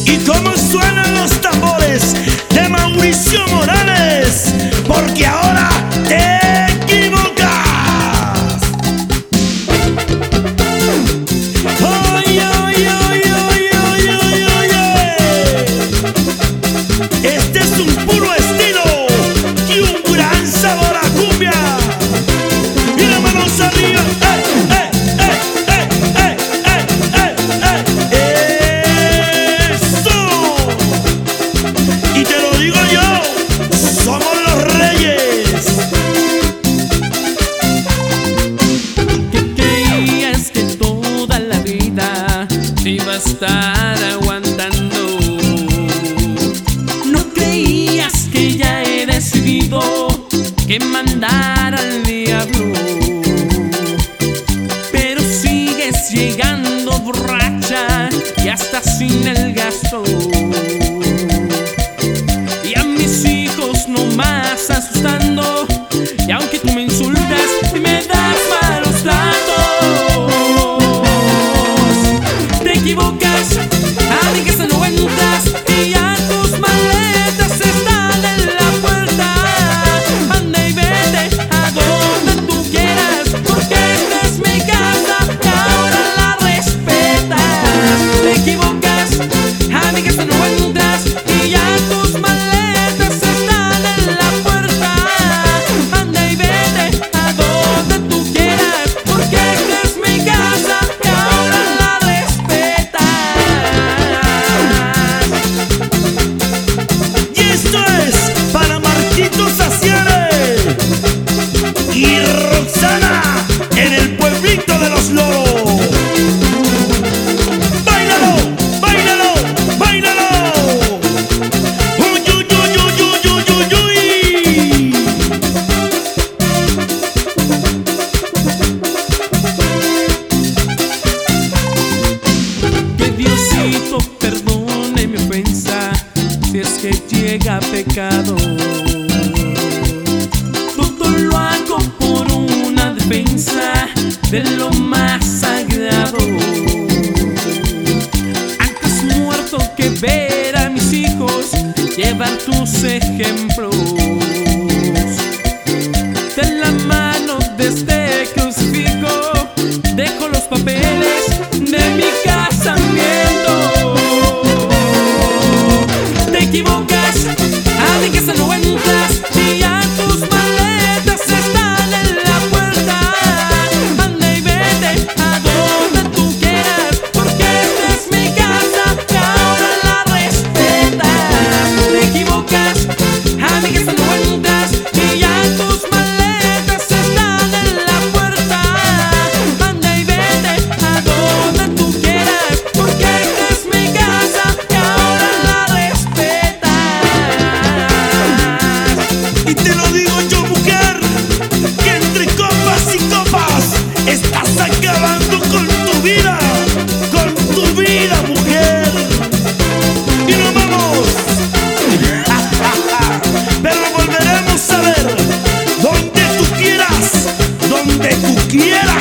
¿Y cómo suenan los tambores de Mauricio Morales? Porque ahora te equivocas. ¡Ay, ay, ay, ay, ay, ay, ay, ay! Este es un puro estilo y un gran sabor a cumbia. Y las manos arriba. Y te lo digo yo, somos los reyes. ¿Qué creías que toda la vida te iba a estar aguantando? ¿No creías que ya he decidido que mandar al diablo? Pero sigues llegando borracha y hasta sin el gasto. Nomás asustando, y aunque tú me insultas y me das malos tratos, te equivocas, amigas de 90s, y ya tus maletas están en la puerta. Anda y vete a donde tú quieras, porque esta es mi casa y ahora la respetas. Te equivocas, amigas de 90s, y ya tus maletas y Roxana en el pueblito de los loros. ¡Báilalo! ¡Báilalo! ¡Báilalo! ¡Uy, uy, uy, uy, uy, uy, uy! Que Diosito perdone mi ofensa si es que llega pecado. Lo hago por una defensa de lo más sagrado. Antes muerto que ver a mis hijos llevar tus ejemplos. De la mano de este crucifijo dejo los papeles de mi casamiento. Te equivocas, amigas de 90s, y ya tus maletas están en la puerta. Anda y vete a donde tú quieras, porque esta es mi casa y ahora la respetas. Te equivocas, amigas de 90s, y ya tus maletas están en la puerta. Anda y vete a donde tú quieras, porque esta es mi casa y ahora la respetas. Y te lo digo yo, mujer, que entre copas y copas estás acabando con tu vida, mujer. Y nos vamos. Pero volveremos a ver donde tú quieras, donde tú quieras.